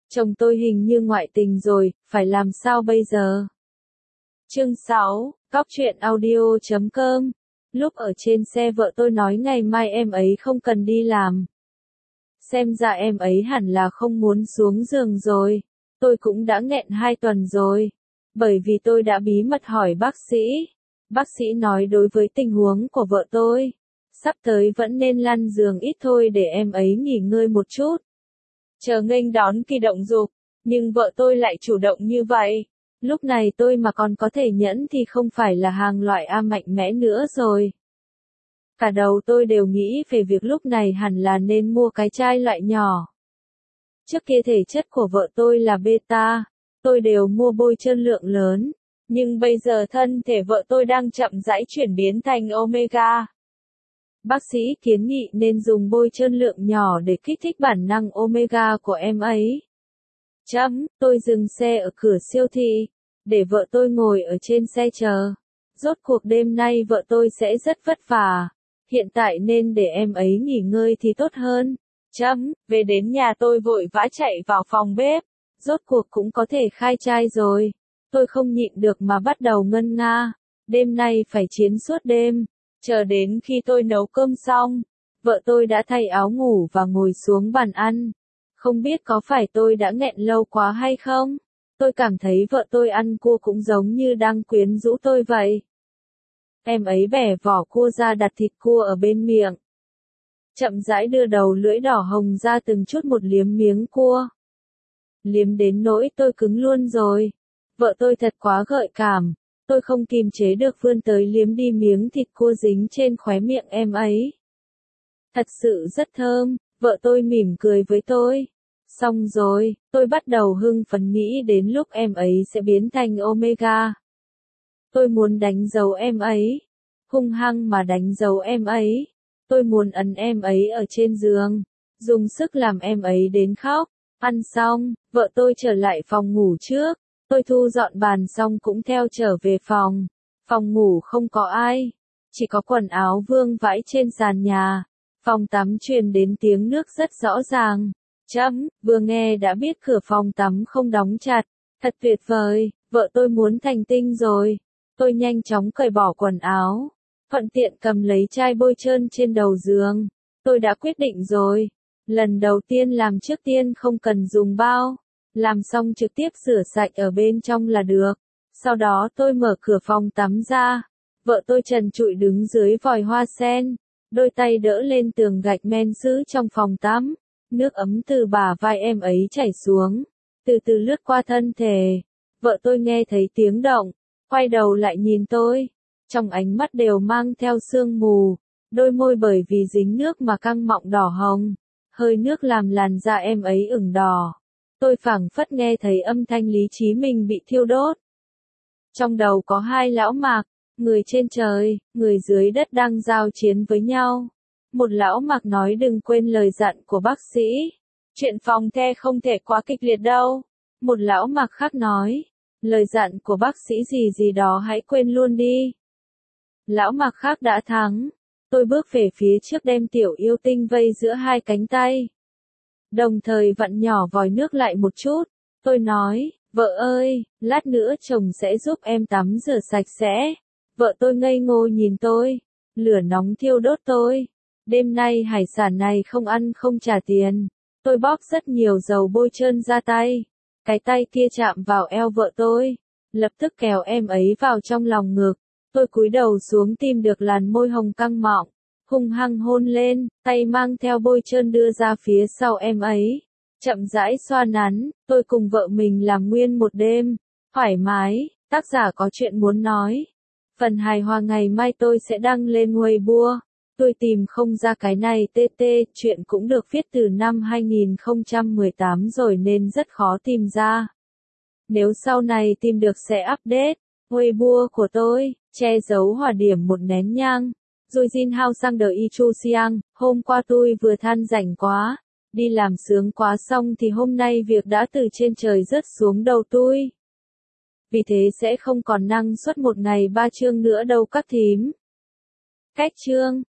Chồng tôi hình như ngoại tình rồi, phải làm sao bây giờ? Chương 6, cóc.audio.com. Lúc ở trên xe vợ tôi nói ngày mai em ấy không cần đi làm. Xem ra em ấy hẳn là không muốn xuống giường rồi. Tôi cũng đã nghẹn 2 tuần rồi. Bởi vì tôi đã bí mật hỏi bác sĩ. Bác sĩ nói đối với tình huống của vợ tôi, sắp tới vẫn nên lăn giường ít thôi để em ấy nghỉ ngơi một chút. Chờ nghênh đón kỳ động dục, nhưng vợ tôi lại chủ động như vậy. Lúc này tôi mà còn có thể nhẫn thì không phải là hàng loại A mạnh mẽ nữa rồi. Cả đầu tôi đều nghĩ về việc lúc này hẳn là nên mua cái chai loại nhỏ. Trước kia thể chất của vợ tôi là beta, tôi đều mua bôi trơn lượng lớn. Nhưng bây giờ thân thể vợ tôi đang chậm rãi chuyển biến thành omega. Bác sĩ kiến nghị nên dùng bôi trơn lượng nhỏ để kích thích bản năng omega của em ấy. Tôi dừng xe ở cửa siêu thị, để vợ tôi ngồi ở trên xe chờ. Rốt cuộc đêm nay vợ tôi sẽ rất vất vả. Hiện tại nên để em ấy nghỉ ngơi thì tốt hơn. Về đến nhà tôi vội vã chạy vào phòng bếp. Rốt cuộc cũng có thể khai trai rồi. Tôi không nhịn được mà bắt đầu ngân nga. Đêm nay phải chiến suốt đêm. Chờ đến khi tôi nấu cơm xong, vợ tôi đã thay áo ngủ và ngồi xuống bàn ăn. Không biết có phải tôi đã nghẹn lâu quá hay không? Tôi cảm thấy vợ tôi ăn cua cũng giống như đang quyến rũ tôi vậy. Em ấy bẻ vỏ cua ra đặt thịt cua ở bên miệng. Chậm rãi đưa đầu lưỡi đỏ hồng ra từng chút một liếm miếng cua. Liếm đến nỗi tôi cứng luôn rồi. Vợ tôi thật quá gợi cảm. Tôi không kìm chế được vươn tới liếm đi miếng thịt cua dính trên khóe miệng em ấy. Thật sự rất thơm, vợ tôi mỉm cười với tôi. Xong rồi, tôi bắt đầu hưng phấn nghĩ đến lúc em ấy sẽ biến thành omega. Tôi muốn đánh dấu em ấy. Hung hăng mà đánh dấu em ấy. Tôi muốn ấn em ấy ở trên giường. Dùng sức làm em ấy đến khóc. Ăn xong, vợ tôi trở lại phòng ngủ trước. Tôi thu dọn bàn xong cũng theo trở về phòng. Phòng ngủ không có ai. Chỉ có quần áo vương vãi trên sàn nhà. Phòng tắm truyền đến tiếng nước rất rõ ràng. Vừa nghe đã biết cửa phòng tắm không đóng chặt. Thật tuyệt vời, vợ tôi muốn thành tinh rồi. Tôi nhanh chóng cởi bỏ quần áo. Thuận tiện cầm lấy chai bôi trơn trên đầu giường. Tôi đã quyết định rồi. Lần đầu tiên làm trước tiên không cần dùng bao. Làm xong trực tiếp rửa sạch ở bên trong là được. Sau đó tôi mở cửa phòng tắm ra. Vợ tôi trần trụi đứng dưới vòi hoa sen. Đôi tay đỡ lên tường gạch men sứ trong phòng tắm. Nước ấm từ bả vai em ấy chảy xuống. Từ từ lướt qua thân thể. Vợ tôi nghe thấy tiếng động. Quay đầu lại nhìn tôi. Trong ánh mắt đều mang theo sương mù. Đôi môi bởi vì dính nước mà căng mọng đỏ hồng. Hơi nước làm làn da em ấy ửng đỏ. Tôi phảng phất nghe thấy âm thanh lý trí mình bị thiêu đốt. Trong đầu có hai lão mạc, người trên trời, người dưới đất đang giao chiến với nhau. Một lão mạc nói đừng quên lời dặn của bác sĩ. Chuyện phòng the không thể quá kịch liệt đâu. Một lão mạc khác nói, lời dặn của bác sĩ gì gì đó hãy quên luôn đi. Lão mạc khác đã thắng. Tôi bước về phía trước đem tiểu yêu tinh vây giữa hai cánh tay. Đồng thời vặn nhỏ vòi nước lại một chút. Tôi nói, vợ ơi, lát nữa chồng sẽ giúp em tắm rửa sạch sẽ. Vợ tôi ngây ngô nhìn tôi. Lửa nóng thiêu đốt tôi. Đêm nay hải sản này không ăn không trả tiền. Tôi bóp rất nhiều dầu bôi trơn ra tay. Cái tay kia chạm vào eo vợ tôi. Lập tức kéo em ấy vào trong lòng ngực. Tôi cúi đầu xuống tìm được làn môi hồng căng mọng. Hung hăng hôn lên, tay mang theo bôi trơn đưa ra phía sau em ấy. Chậm rãi xoa nắn, tôi cùng vợ mình làm nguyên một đêm. Thoải mái, tác giả có chuyện muốn nói. Phần hài hòa ngày mai tôi sẽ đăng lên Weibo. Tôi tìm không ra cái này chuyện cũng được viết từ năm 2018 rồi nên rất khó tìm ra. Nếu sau này tìm được sẽ update. Weibo của tôi, che giấu hỏa điểm một nén nhang. Rồi Jin Hao sang đời Y Chu Siang, hôm qua tôi vừa than rảnh quá, đi làm sướng quá xong thì hôm nay việc đã từ trên trời rớt xuống đầu tôi. Vì thế sẽ không còn năng suất một ngày 3 chương nữa đâu các thím. Cách chương